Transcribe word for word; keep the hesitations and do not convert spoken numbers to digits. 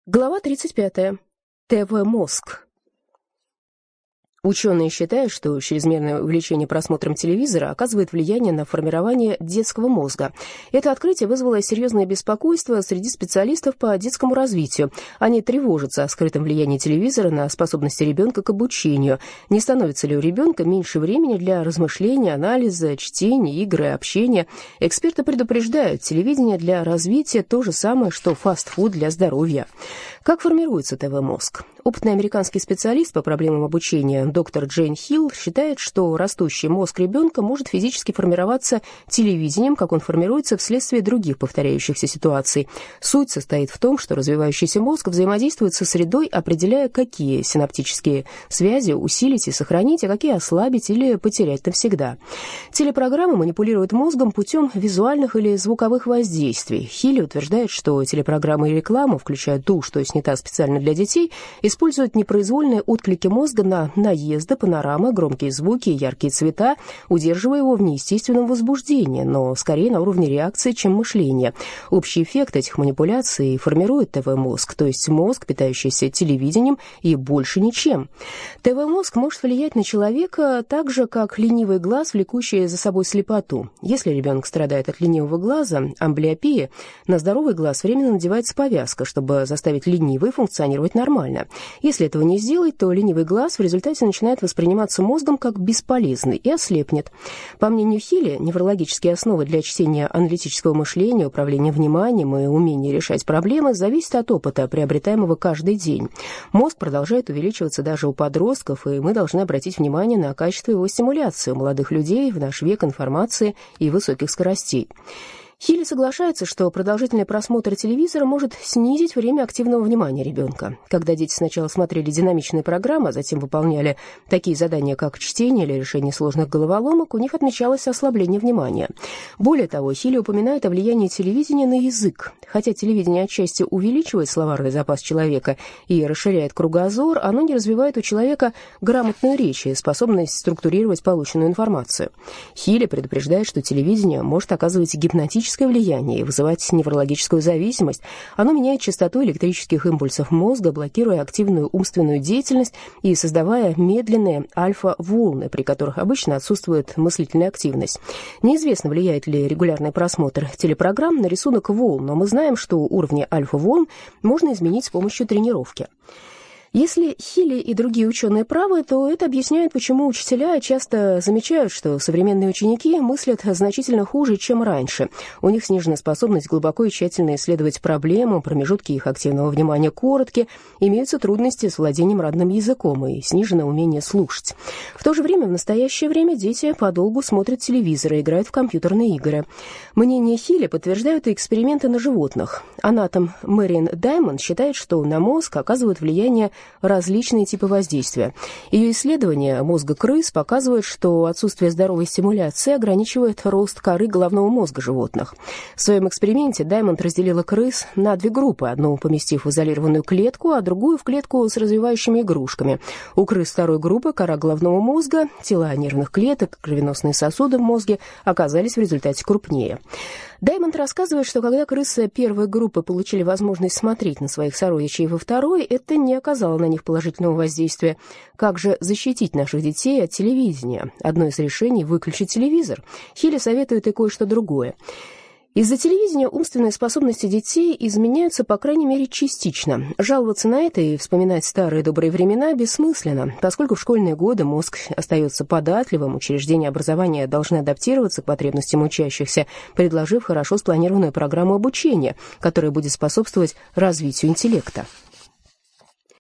Глава тридцать пятая. ТВ-мозг. Ученые считают, что чрезмерное увлечение просмотром телевизора оказывает влияние на формирование детского мозга. Это открытие вызвало серьезное беспокойство среди специалистов по детскому развитию. Они тревожатся о скрытом влиянии телевизора на способности ребенка к обучению. Не становится ли у ребенка меньше времени для размышления, анализа, чтения, игры, общения? Эксперты предупреждают, телевидение для развития то же самое, что фастфуд для здоровья. Как формируется ТВ-мозг? Опытный американский специалист по проблемам обучения доктор Джейн Хилл считает, что растущий мозг ребенка может физически формироваться телевидением, как он формируется вследствие других повторяющихся ситуаций. Суть состоит в том, что развивающийся мозг взаимодействует со средой, определяя, какие синаптические связи усилить и сохранить, а какие ослабить или потерять навсегда. Телепрограммы манипулируют мозгом путем визуальных или звуковых воздействий. Хилл утверждает, что телепрограммы и реклама, включая ту, что снята специально для детей, используют непроизвольные отклики мозга на наезды, панорамы, громкие звуки и яркие цвета, удерживая его в неестественном возбуждении, но скорее на уровне реакции, чем мышления. Общий эффект этих манипуляций формирует ТВ-мозг, то есть мозг, питающийся телевидением и больше ничем. ТВ-мозг может влиять на человека так же, как ленивый глаз, влекущий за собой слепоту. Если ребенок страдает от ленивого глаза, амблиопии, на здоровый глаз временно надевается повязка, чтобы заставить ленивый функционировать нормально. Если этого не сделать, то ленивый глаз в результате начинает восприниматься мозгом как бесполезный и ослепнет. По мнению Хилли, неврологические основы для чтения аналитического мышления, управления вниманием и умения решать проблемы зависят от опыта, приобретаемого каждый день. Мозг продолжает увеличиваться даже у подростков, и мы должны обратить внимание на качество его стимуляции у молодых людей в наш век информации и высоких скоростей. Хилли соглашается, что продолжительный просмотр телевизора может снизить время активного внимания ребенка. Когда дети сначала смотрели динамичные программы, а затем выполняли такие задания, как чтение или решение сложных головоломок, у них отмечалось ослабление внимания. Более того, Хилли упоминает о влиянии телевидения на язык. Хотя телевидение отчасти увеличивает словарный запас человека и расширяет кругозор, оно не развивает у человека грамотную речь и способность структурировать полученную информацию. Хилли предупреждает, что телевидение может оказывать гипнотическое влияние и вызывать неврологическую зависимость. Оно меняет частоту электрических импульсов мозга, блокируя активную умственную деятельность и создавая медленные альфа-волны, при которых обычно отсутствует мыслительная активность. Неизвестно, влияет ли регулярный просмотр телепрограмм на рисунок волн, но мы знаем, что уровни альфа-волн можно изменить с помощью тренировки. Если Хилли и другие ученые правы, то это объясняет, почему учителя часто замечают, что современные ученики мыслят значительно хуже, чем раньше. У них снижена способность глубоко и тщательно исследовать проблему, промежутки их активного внимания коротки, имеются трудности с владением родным языком и снижено умение слушать. В то же время в настоящее время дети подолгу смотрят телевизор и играют в компьютерные игры. Мнение Хилли подтверждают и эксперименты на животных. Анатом Мэриан Даймонд считает, что на мозг оказывают влияние различные типы воздействия. Ее исследования мозга крыс показывают, что отсутствие здоровой стимуляции ограничивает рост коры головного мозга животных. В своем эксперименте Даймонд разделила крыс на две группы, одну поместив в изолированную клетку, а другую в клетку с развивающими игрушками. У крыс второй группы кора головного мозга, тела нервных клеток, кровеносные сосуды в мозге оказались в результате крупнее. Даймонд рассказывает, что когда крысы первой группы получили возможность смотреть на своих сородичей во второй, это не оказало на них положительного воздействия. Как же защитить наших детей от телевидения? Одно из решений — выключить телевизор. Хилли советует и кое-что другое. Из-за телевидения умственные способности детей изменяются, по крайней мере, частично. Жаловаться на это и вспоминать старые добрые времена бессмысленно, поскольку в школьные годы мозг остается податливым, учреждения образования должны адаптироваться к потребностям учащихся, предложив хорошо спланированную программу обучения, которая будет способствовать развитию интеллекта.